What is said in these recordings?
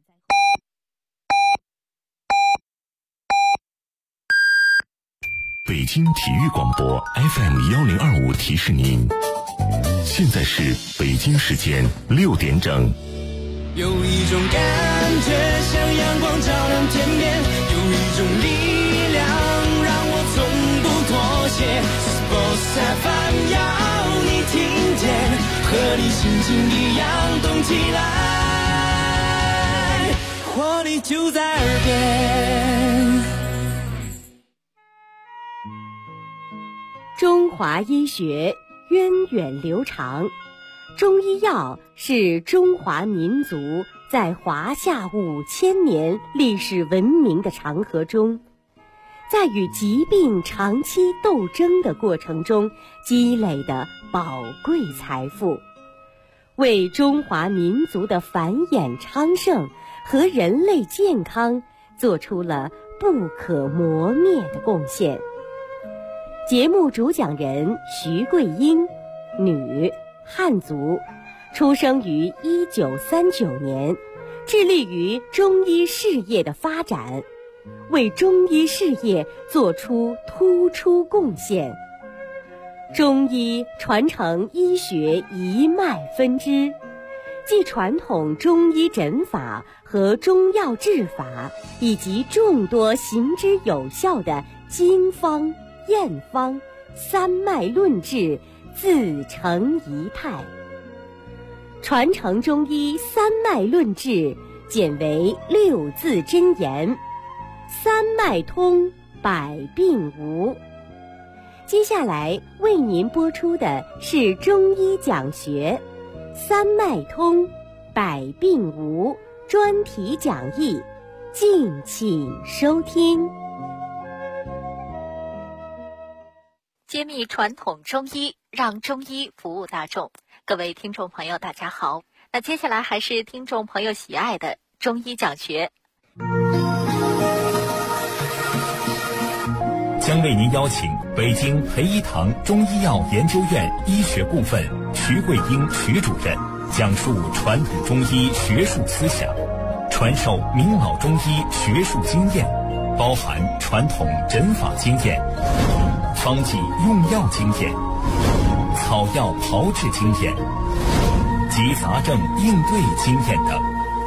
北京体育广播 FM1025提示您，现在是北京时间6点整。 有一种感觉像阳光照亮天边，有一种力量让我从不妥协。Sports FM 要你听见，和你心情一样动起来，活力就在耳边。 中华医学源远流长，中医药是中华民族在华夏5000年历史文明的长河中，在与疾病长期斗争的过程中积累的宝贵财富，为中华民族的繁衍昌盛和人类健康做出了不可磨灭的贡献。节目主讲人徐桂英，女，汉族，出生于1939年，致力于中医事业的发展，为中医事业做出突出贡献。中医传承医学一脉分支，即传统中医诊法和中药治法，以及众多行之有效的经方、验方、三脉论治自成一态。传承中医三脉论治简为6字真言：三脉通，百病无。接下来为您播出的是中医讲学三脉通，百病无专题讲义，敬请收听。 揭秘传统中医，让中医服务大众。各位听众朋友大家好，那接下来还是听众朋友喜爱的中医讲学， 将为您邀请北京培一堂中医药研究院医学部分徐桂英徐主任讲述传统中医学术思想，传授明老中医学术经验，包含传统诊法经验、方剂用药经验、草药炮制经验及杂症应对经验等。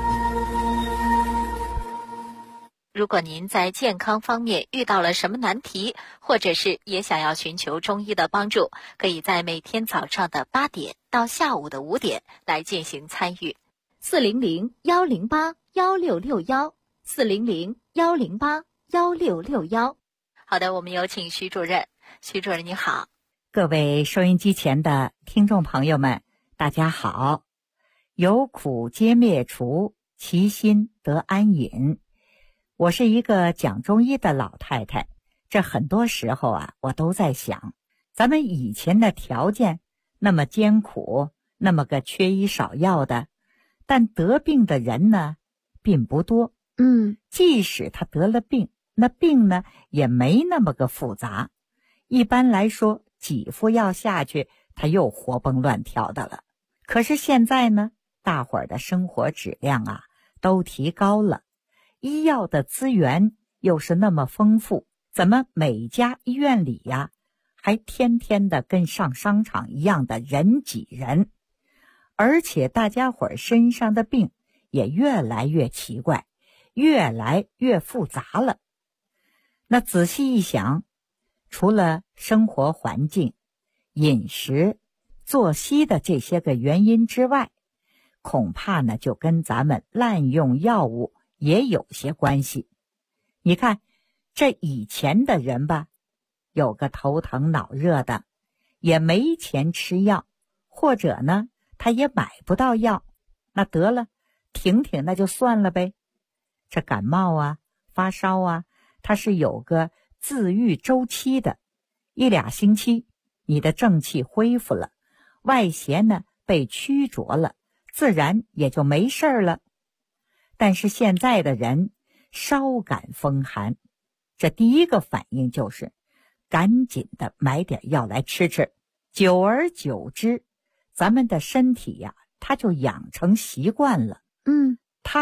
如果您在健康方面遇到了什么难题，或者是也想要寻求中医的帮助，可以在每天早上的8点到下午的5点来进行参与。400-108-1661，400-108-1661。好的，我们有请徐主任。徐主任你好。 各位收音机前的听众朋友们，大家好。有苦皆灭除，其心得安隐。我是一个讲中医的老太太，这很多时候啊，我都在想，咱们以前的条件那么艰苦，那么个缺医少药的，但得病的人呢并不多。即使他得了病，那病呢也没那么个复杂。一般来说，几副药下去，他又活蹦乱跳的了。可是现在呢，大伙儿的生活质量啊都提高了，医药的资源又是那么丰富，怎么每家医院里呀，还天天的跟上商场一样的人挤人？而且大家伙儿身上的病也越来越奇怪，越来越复杂了。那仔细一想，除了生活环境、饮食、作息的这些个原因之外，恐怕呢就跟咱们滥用药物也有些关系。你看，这以前的人吧，有个头疼脑热的，也没钱吃药，或者呢他也买不到药，那得了挺那就算了呗。这感冒啊发烧啊，它是有个自愈周期的，1、2星期你的正气恢复了，外邪呢被驱逐了，自然也就没事了。但是现在的人稍感风寒，这第一个反应就是赶紧的买点药来吃吃。久而久之，咱们的身体呀，它就养成习惯了。它呀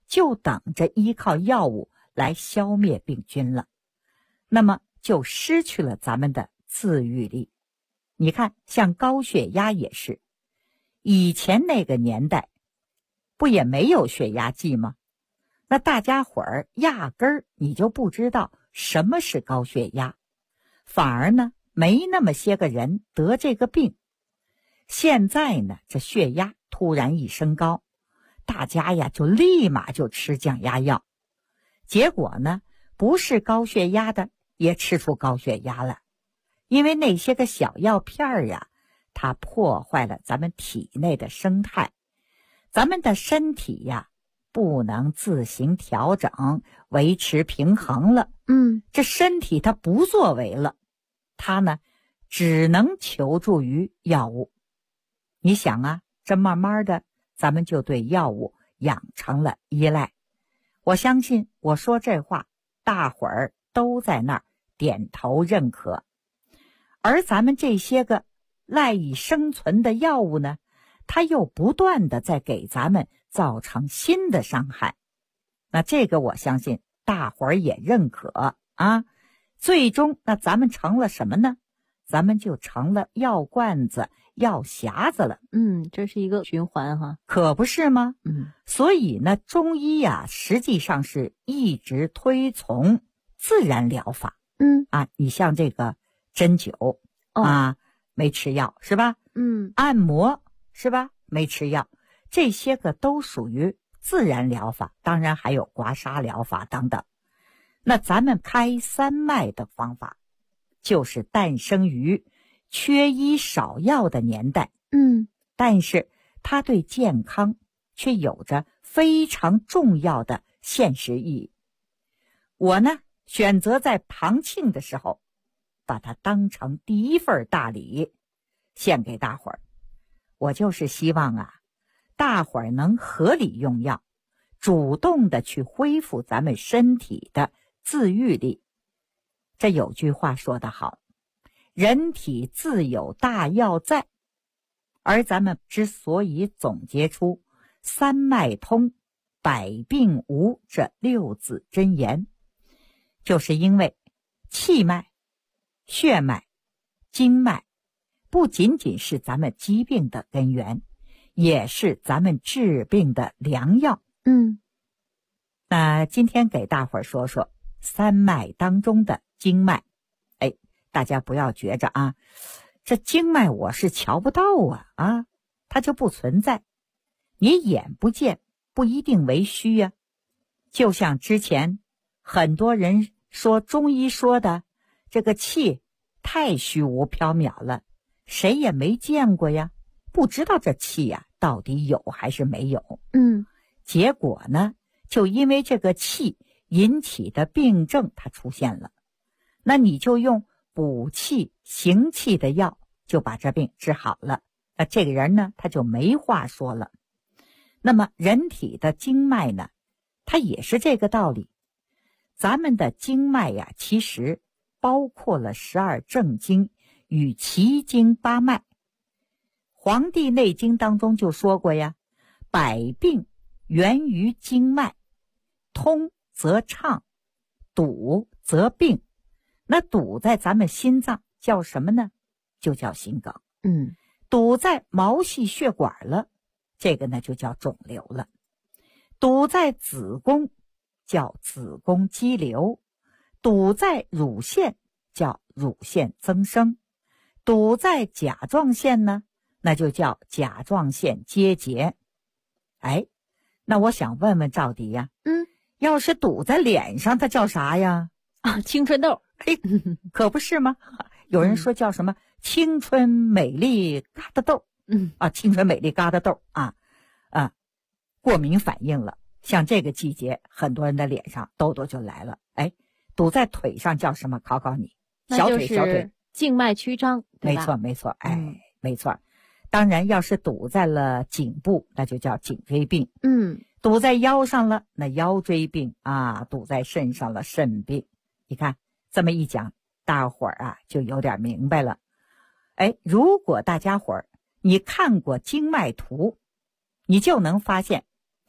就等着依靠药物来消灭病菌了，那么就失去了咱们的自愈力。你看，像高血压也是，以前那个年代不也没有血压计吗？那大家伙儿压根儿你就不知道什么是高血压，反而呢没那么些个人得这个病。现在呢，这血压突然一升高，大家呀就立马就吃降压药，结果呢不是高血压的也吃出高血压了。因为那些个小药片呀，它破坏了咱们体内的生态，咱们的身体呀不能自行调整维持平衡了。这身体它不作为了，它呢只能求助于药物。你想啊，这慢慢的咱们就对药物养成了依赖。我相信我说这话大伙儿都在那儿点头认可。而咱们这些个赖以生存的药物呢，它又不断的在给咱们造成新的伤害。那这个我相信大伙儿也认可啊。最终那咱们成了什么呢？咱们就成了药罐子、药匣子了。 这是一个循环哈。 可不是吗？所以呢，中医啊，实际上是一直推崇自然疗法。你像这个针灸啊，没吃药是吧？按摩是吧？没吃药，这些个都属于自然疗法，当然还有刮痧疗法等等。那咱们开三脉的方法，就是诞生于缺医少药的年代。但是它对健康却有着非常重要的现实意义。我呢，选择在旁庆的时候把它当成第一份大礼献给大伙儿。我就是希望啊，大伙儿能合理用药，主动的去恢复咱们身体的自愈力。这有句话说得好，人体自有大药在。而咱们之所以总结出三脉通、百病无这6字真言，就是因为气脉、血脉、经脉不仅仅是咱们疾病的根源，也是咱们治病的良药。那今天给大伙儿说说三脉当中的经脉。大家不要觉着啊，这经脉我是瞧不到啊，它就不存在。你眼不见不一定为虚呀。就像之前很多人说中医说的这个气太虚无缥缈了，谁也没见过呀，不知道这气呀到底有还是没有。结果呢，就因为这个气引起的病症它出现了，那你就用补气行气的药就把这病治好了，那这个人呢他就没话说了。那么人体的经脉呢，它也是这个道理。咱们的经脉呀，其实包括了12正经与奇经八脉。黄帝内经当中就说过呀，百病源于经脉，通则畅，堵则病。那堵在咱们心脏叫什么呢？就叫心梗。堵在毛细血管了，这个呢就叫肿瘤了。堵在子宫叫子宫肌瘤，堵在乳腺叫乳腺增生，堵在甲状腺呢，那就叫甲状腺结节。那我想问问赵迪呀，要是堵在脸上，它叫啥呀？ 青春痘。 可不是吗？有人说叫什么青春美丽疙瘩痘。青春美丽疙瘩痘过敏反应了。像这个季节，很多人的脸上痘痘就来了。堵在腿上叫什么？考考你。小腿静脉曲张，对吧？ 没错。没错。当然要是堵在了颈部，那就叫颈椎病。堵在腰上了，那腰椎病啊；堵在肾上了，肾病。你看这么一讲，大伙儿就有点明白了。如果大家伙儿你看过经脉图，你就能发现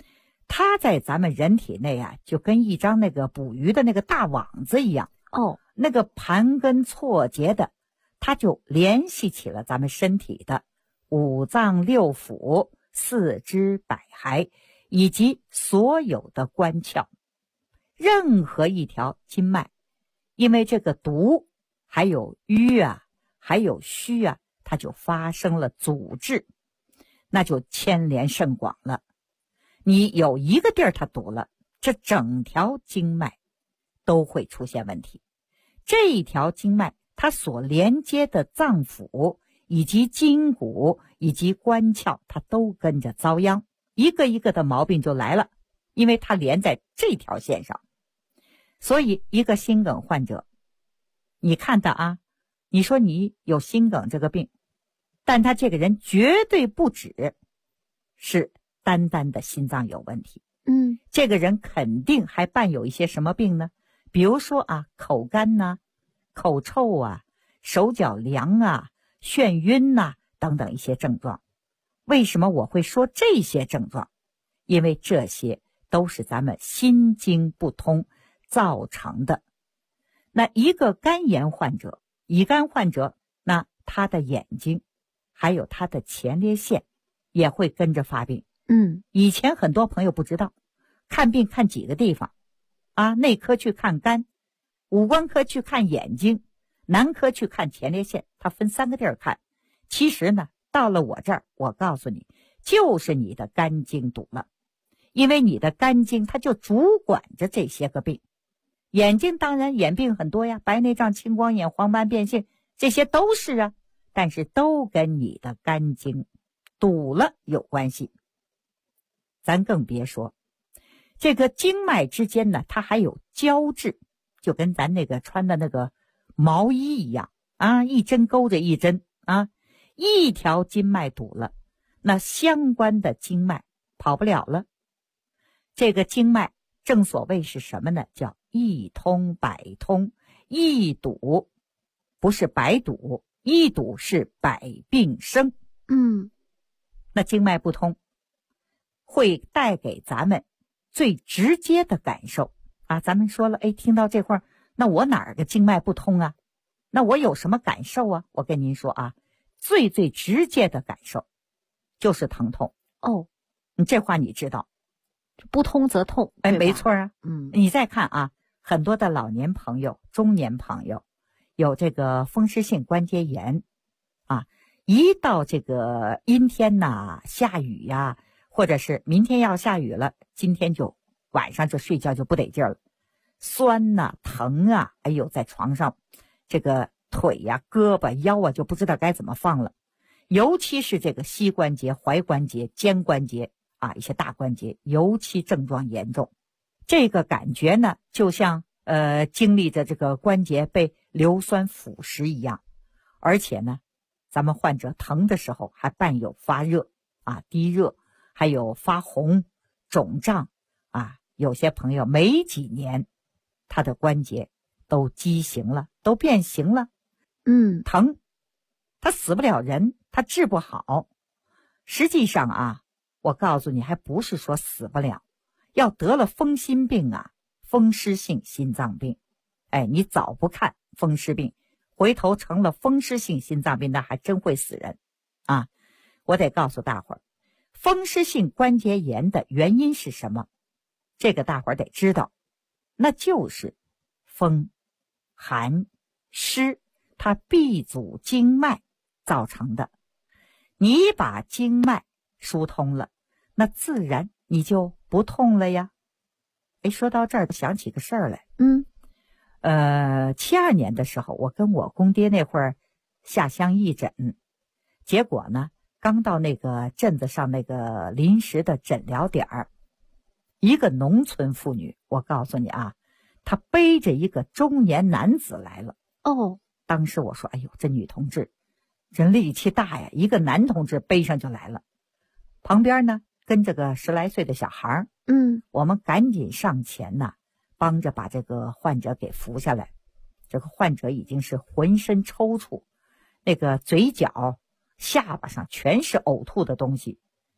它在咱们人体内啊，就跟一张那个捕鱼的那个大网子一样。那个盘根错节的，它就联系起了咱们身体的五脏六腑、四肢百骸以及所有的关窍。任何一条经脉，因为这个毒还有瘀啊，还有虚啊，它就发生了阻滞，那就牵连甚广了。你有一个地儿它堵了，这整条经脉都会出现问题。这一条经脉它所连接的脏腑以及筋骨以及关窍，它都跟着遭殃，一个一个的毛病就来了，因为它连在这条线上。所以一个心梗患者，你看他啊，你说你有心梗这个病，但他这个人绝对不只是单单的心脏有问题。这个人肯定还伴有一些什么病呢？比如说啊，口干呐、口臭啊、手脚凉啊、眩晕呐、等等一些症状。为什么我会说这些症状？因为这些都是咱们心经不通造成的。那一个肝炎患者、乙肝患者，那他的眼睛还有他的前列腺也会跟着发病。以前很多朋友不知道，看病看几个地方啊，内科去看肝，五官科去看眼睛，男科去看前列腺，他分3个地儿看。其实呢，到了我这儿，我告诉你，就是你的肝经堵了。因为你的肝经它就主管着这些个病。眼睛当然眼病很多呀，白内障、青光眼、黄斑变性，这些都是啊，但是都跟你的肝经堵了有关系。咱更别说这个经脉之间呢，它还有交织，就跟咱那个穿的那个毛衣一样啊，一针勾着一针啊，一条经脉堵了，那相关的经脉跑不了了。这个经脉正所谓是什么呢？叫一通百通，一堵不是百堵，一堵是百病生。那经脉不通会带给咱们最直接的感受啊。咱们说了，听到这块儿，那我哪儿个经脉不通啊？那我有什么感受啊？我跟您说啊，最直接的感受就是疼痛。你这话你知道， 不通则痛。 没错啊。你再看啊，很多的老年朋友、中年朋友有这个风湿性关节炎啊，一到这个阴天呐、下雨呀，或者是明天要下雨了，今天就晚上就睡觉就不得劲儿了，酸呐、疼啊，在床上这个腿呀、胳膊、腰啊就不知道该怎么放了。尤其是这个膝关节、踝关节、肩关节啊，一些大关节尤其症状严重。这个感觉呢，就像经历着这个关节被硫酸腐蚀一样，而且呢，咱们患者疼的时候还伴有发热啊、低热，还有发红、肿胀啊。有些朋友没几年，他的关节都畸形了，都变形了。疼，他死不了人，他治不好。实际上啊，我告诉你，还不是说死不了，要得了风心病啊，风湿性心脏病。你早不看风湿病，回头成了风湿性心脏病，那还真会死人啊！我得告诉大伙儿，风湿性关节炎的原因是什么？这个大伙儿得知道，那就是风、寒、湿，它闭阻经脉造成的。你把经脉疏通了，那自然你就不痛了呀。说到这儿想起个事儿来。72年的时候，我跟我公爹那会儿下乡义诊，结果呢，刚到那个镇子上那个临时的诊疗点儿，一个农村妇女，我告诉你啊，她背着一个中年男子来了。当时我说，这女同志真力气大呀，一个男同志背上就来了，旁边呢跟着个10来岁的小孩。我们赶紧上前呢，帮着把这个患者给扶下来。这个患者已经是浑身抽搐，那个嘴角、下巴上全是呕吐的东西。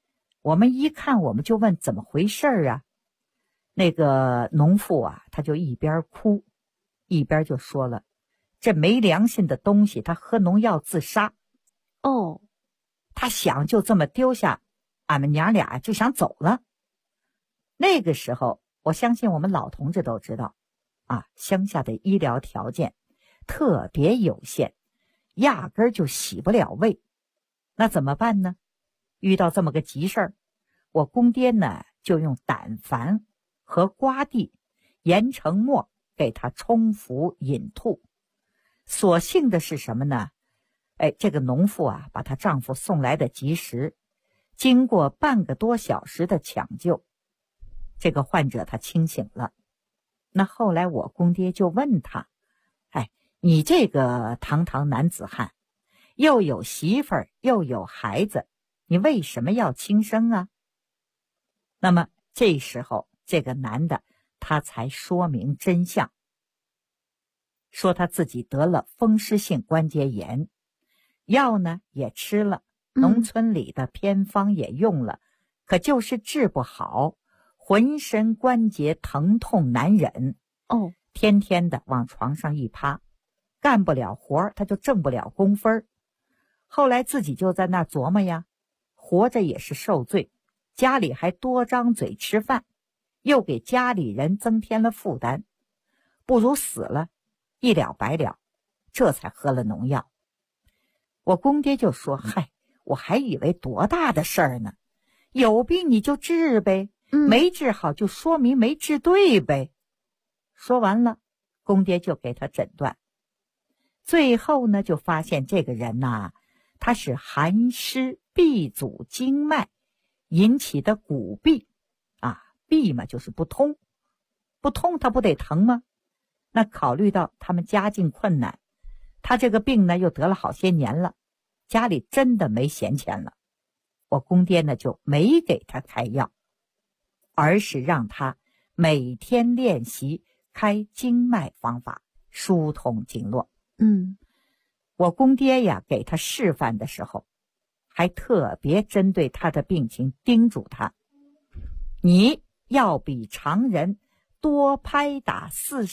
我们一看，我们就问怎么回事啊？那个农妇啊，他就一边哭，一边就说了，这没良心的东西，他喝农药自杀。 哦， 他想就这么丢下俺们娘俩就想走了。那个时候，我相信我们老同志都知道啊，乡下的医疗条件特别有限，压根儿就洗不了胃。那怎么办呢？遇到这么个急事儿，我公爹呢就用胆矾和瓜地研成末给他冲服饮吐。所幸的是什么呢？这个农妇啊，把她丈夫送来的及时，经过半个多小时的抢救，这个患者他清醒了。那后来我公爹就问他，你这个堂堂男子汉，又有媳妇儿又有孩子，你为什么要轻生啊？那么这时候这个男的他才说明真相，说他自己得了风湿性关节炎，药呢也吃了，农村里的偏方也用了，可就是治不好，浑身关节疼痛难忍。 哦， 天天的往床上一趴，干不了活，他就挣不了工分。后来自己就在那琢磨呀，活着也是受罪，家里还多张嘴吃饭，又给家里人增添了负担，不如死了，一了百了，这才喝了农药。我公爹就说，我还以为多大的事儿呢，有病你就治呗，没治好就说明没治对呗。说完了，公爹就给他诊断，最后呢就发现这个人呐，他是寒湿闭阻经脉引起的骨闭啊，闭嘛就是不通，不通他不得疼吗？那考虑到他们家境困难，他这个病呢又得了好些年了，家里真的没闲钱了，我公爹呢就没给他开药，而是让他每天练习开经脉方法，疏通经络。我公爹呀给他示范的时候，还特别针对他的病情叮嘱他，你要比常人多拍打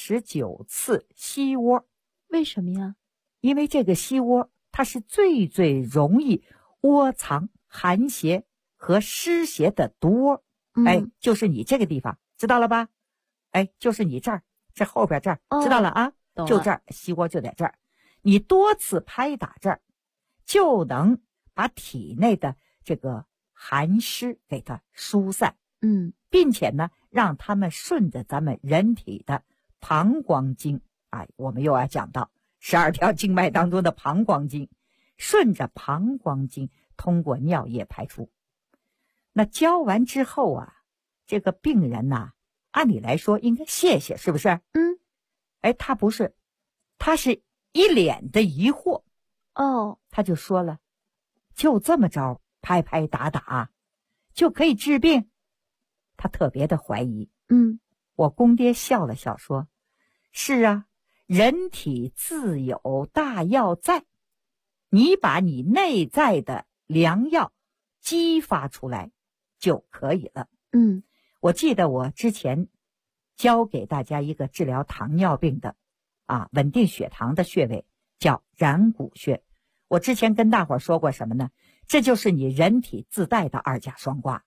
49次膝窝。 为什么呀？ 因为这个膝窝它是最容易窝藏寒邪和湿邪的毒窝。就是你这个地方，知道了吧？就是你这儿，这后边这儿，知道了啊？就这儿，膝窝就在这儿。你多次拍打这儿，就能把体内的这个寒湿给它疏散。并且呢，让他们顺着咱们人体的膀胱经，我们又要讲到12条经脉当中的膀胱经，顺着膀胱经通过尿液排出。那教完之后啊，这个病人呐，按理来说应该谢谢，是不是？他不是，他是一脸的疑惑。他就说了，就这么着拍拍打打就可以治病？他特别的怀疑。我公爹笑了笑说，是啊，人体自有大药在，你把你内在的良药激发出来就可以了。我记得我之前教给大家一个治疗糖尿病的稳定血糖的穴位，叫然谷穴。我之前跟大伙儿说过什么呢？这就是你人体自带的二甲双胍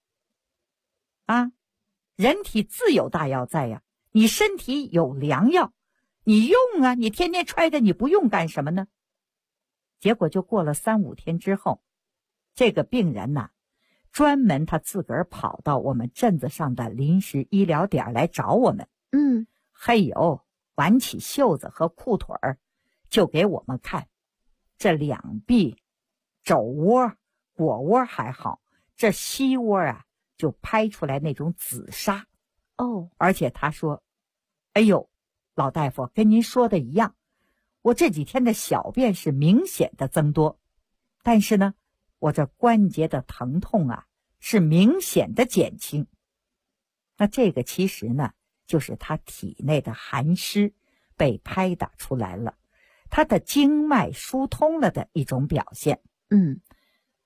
人体自有大药在呀，你身体有良药，你用啊，你天天揣着你不用干什么呢？结果就过了3-5天之后，这个病人呐，专门他自个儿跑到我们镇子上的临时医疗点来找我们。挽起袖子和裤腿儿，就给我们看，这两臂、肘窝、腘窝还好，这膝窝啊就拍出来那种紫砂。而且他说，老大夫，跟您说的一样，我这几天的小便是明显的增多，但是呢，我这关节的疼痛是明显的减轻。那这个其实呢，就是他体内的寒湿被拍打出来了，他的经脉疏通了的一种表现。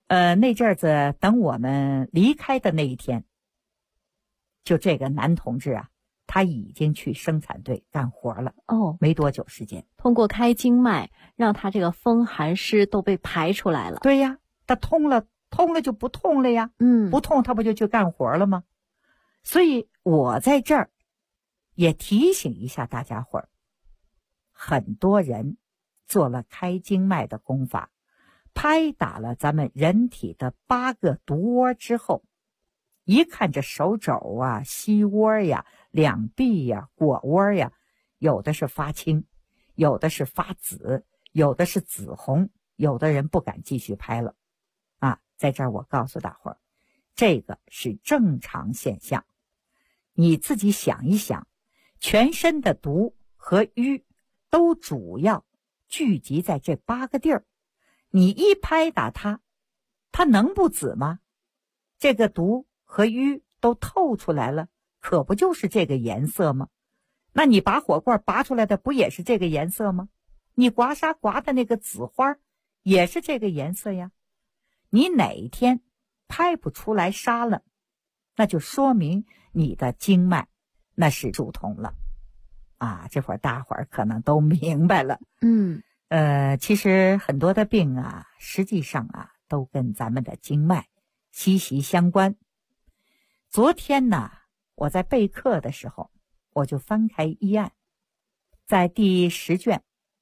那阵子等我们离开的那一天，就这个男同志啊，他已经去生产队干活了。没多久时间， 通过开经脉，让他这个风寒湿都被排出来了。 对呀，他通了就不痛了呀。不痛他不就去干活了吗？所以我在这儿也提醒一下大家伙儿，很多人做了开经脉的功法，拍打了咱们人体的8个毒窝之后，一看这手肘啊、膝窝呀、两臂呀、腘窝呀，有的是发青，有的是发紫，有的是紫红，有的人不敢继续拍了。在这儿我告诉大伙儿，这个是正常现象。你自己想一想，全身的毒和瘀都主要聚集在这8个地儿，你一拍打它，它能不紫吗？这个毒和瘀都透出来了，可不就是这个颜色吗？那你拔火罐拔出来的不也是这个颜色吗？你刮痧刮的那个紫花也是这个颜色呀。你哪一天拍不出来痧了，那就说明你的经脉那是疏通了。这会儿大伙儿可能都明白了。其实很多的病啊，实际上啊，都跟咱们的经脉息息相关。昨天呢，我在备课的时候，我就翻开医案，在第10卷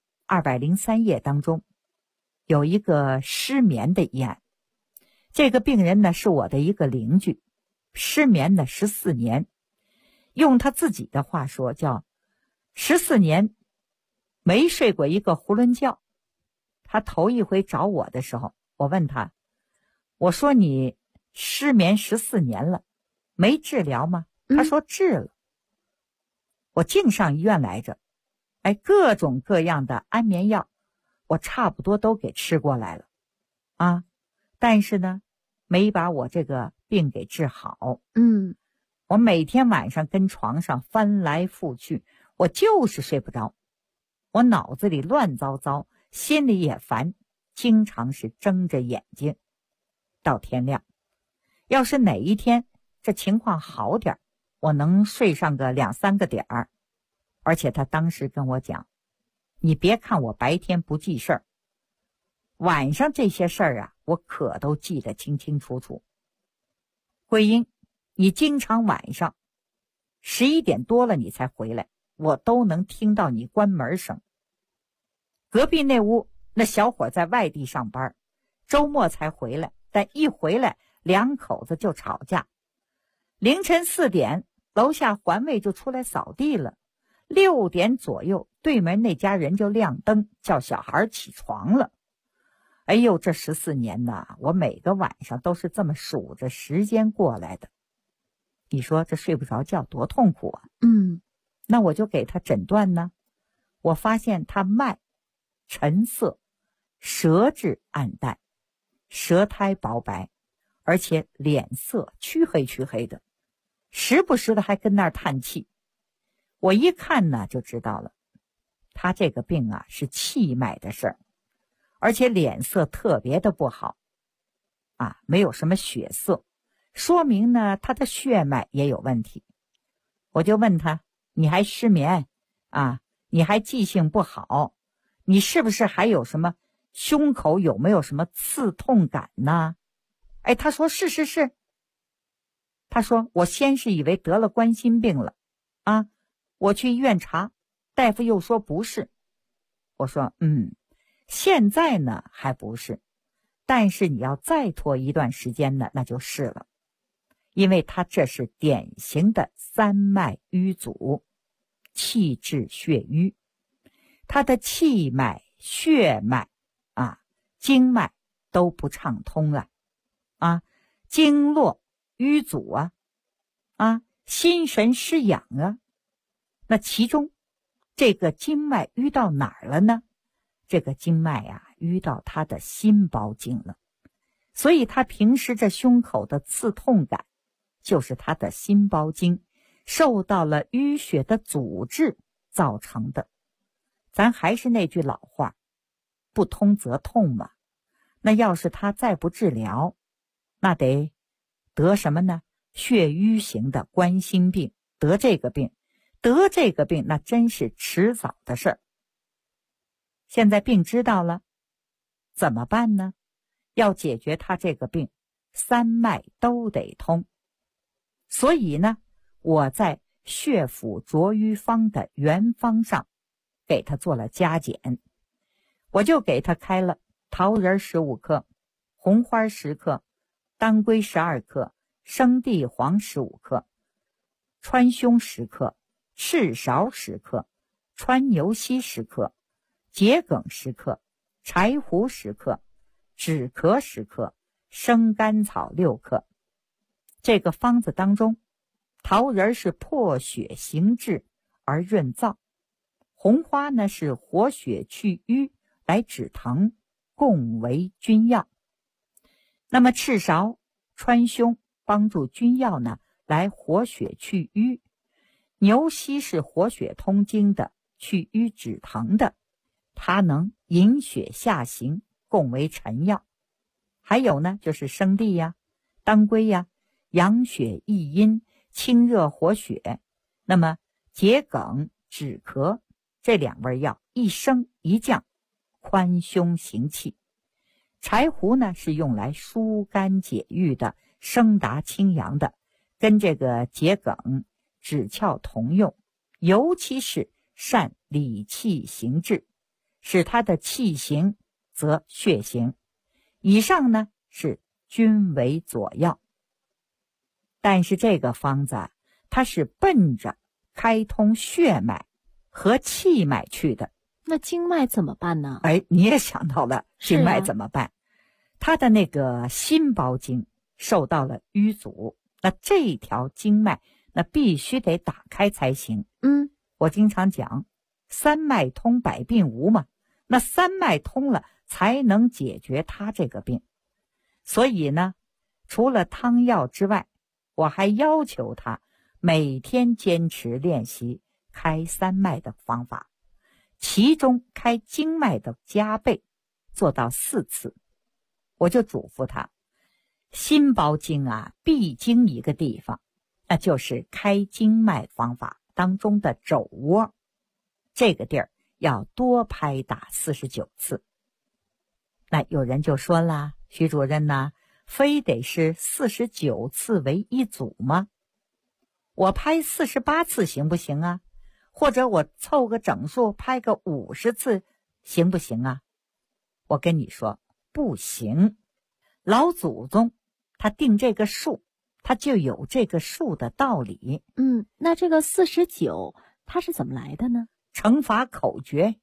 203页当中，有一个失眠的医案。这个病人呢，是我的一个邻居，失眠了14年，用他自己的话说，叫14年没睡过一个囫囵觉。他头一回找我的时候，我问他，我说你失眠14年了，没治疗吗？他说治了。我净上医院来着，各种各样的安眠药，我差不多都给吃过来了但是呢，没把我这个病给治好。我每天晚上跟床上翻来覆去，我就是睡不着，我脑子里乱糟糟，心里也烦，经常是睁着眼睛到天亮。要是哪一天这情况好点，我能睡上个2、3个点儿。而且他当时跟我讲，你别看我白天不记事儿，晚上这些事儿啊，我可都记得清清楚楚。慧英，你经常晚上11点多了你才回来，我都能听到你关门声。隔壁那屋那小伙在外地上班，周末才回来，但一回来2口子就吵架。凌晨4点，楼下环卫就出来扫地了。6点左右，对门那家人就亮灯，叫小孩起床了。哎呦，这14年呐，我每个晚上都是这么数着时间过来的。你说这睡不着觉多痛苦啊！那我就给他诊断呢。我发现他脉沉涩，舌质暗淡，舌苔薄白，而且脸色黢黑的，时不时的还跟那儿叹气。我一看呢就知道了，他这个病啊是气脉的事儿，而且脸色特别的不好没有什么血色，说明呢他的血脉也有问题。我就问他，你还失眠你还记性不好，你是不是还有什么胸口有没有什么刺痛感呢？他说是。他说我先是以为得了冠心病了我去医院查，大夫又说不是。我说现在呢还不是，但是你要再拖一段时间呢，那就是了。因为他这是典型的3脉瘀阻，气滞血瘀，他的气脉、血脉经脉都不畅通了经络瘀阻心神失养那其中这个经脉淤到哪儿了呢？这个经脉淤到他的心包经了。所以他平时这胸口的刺痛感，就是他的心包经受到了淤血的阻滞造成的。咱还是那句老话，不通则痛嘛。 那要是他再不治疗，那得得什么呢？血瘀型的冠心病，得这个病那真是迟早的事儿。现在病知道了，怎么办呢？要解决他这个病，三脉都得通。所以呢，我在血府浊瘀方的原方上给他做了加减，我就给他开了桃仁15克、红花10克、当归12克、生地黄15克、川芎10克、赤芍10克、川牛膝10克、桔梗10克、柴胡10克、止咳10克、生甘草6克。这个方子当中，桃仁是破血行滞而润燥，红花呢是活血去瘀来止疼，共为君药。那么赤芍、川芎帮助君药呢来活血去瘀，牛膝是活血通经的，去瘀止疼的，它能引血下行，共为臣药。还有呢就是生地呀、当归呀，养血益阴，清热活血。那么桔梗、止咳这2味药，一升一降，宽胸行气。柴胡呢是用来疏肝解郁的，升达清阳的，跟这个桔梗、止窍同用，尤其是善理气行滞，使它的气行则血行。以上呢是均为佐药。但是这个方子它是奔着开通血脉和气脉去的。 那经脉怎么办呢？ 你也想到了经脉怎么办？他的那个心包经受到了淤阻，那这条经脉那必须得打开才行。我经常讲三脉通百病无嘛，那三脉通了才能解决他这个病。所以呢，除了汤药之外，我还要求他每天坚持练习开三脉的方法，其中开经脉的加倍，做到4次。我就嘱咐他，心包经必经一个地方，那就是开经脉方法当中的肘窝，这个地儿要多拍打49次。那有人就说了，徐主任呐，非得是49次为一组吗？我拍48次行不行啊？或者我凑个整数拍个50次行不行啊？我跟你说不行。老祖宗他定这个数，他就有这个数的道理。 那这个49它是怎么来的呢？ 乘法口诀。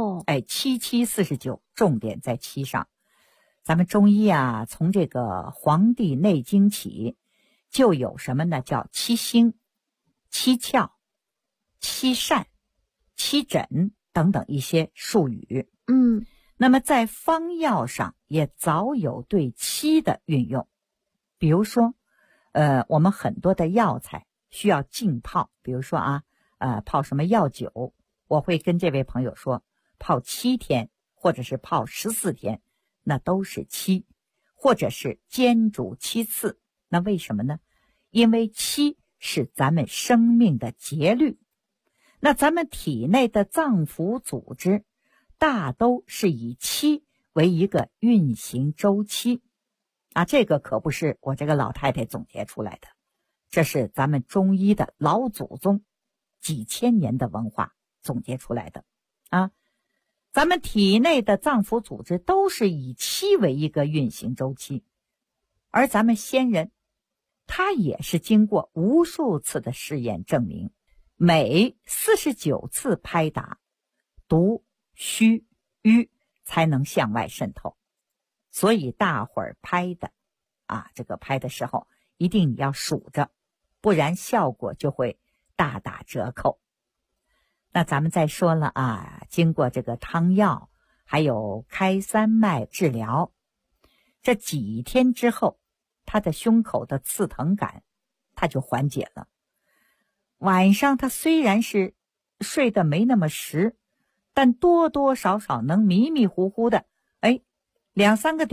7 7 49，重点在7上。咱们中医从这个《黄帝内经》起，就有什么呢？叫7星、7窍、7善、7诊等等一些术语。那么在方药上也早有对7的运用。比如说我们很多的药材需要浸泡，比如说泡什么药酒，我会跟这位朋友说泡7天，或者是泡14天，那都是7，或者是煎煮7次。那为什么呢？因为7是咱们生命的节律，那咱们体内的脏腑组织大都是以7为一个运行周期这个可不是我这个老太太总结出来的，这是咱们中医的老祖宗几千年的文化总结出来的咱们体内的脏腑组织都是以7为一个运行周期，而咱们先人他也是经过无数次的试验证明，每49次拍打，毒虚瘀才能向外渗透。所以大伙儿拍的这个拍的时候一定你要数着，不然效果就会大打折扣。那咱们再说了经过这个汤药还有开三脉治疗，这几天之后，他的胸口的刺疼感他就缓解了。晚上他虽然是睡得没那么实，但多多少少能迷迷糊糊的2-3个点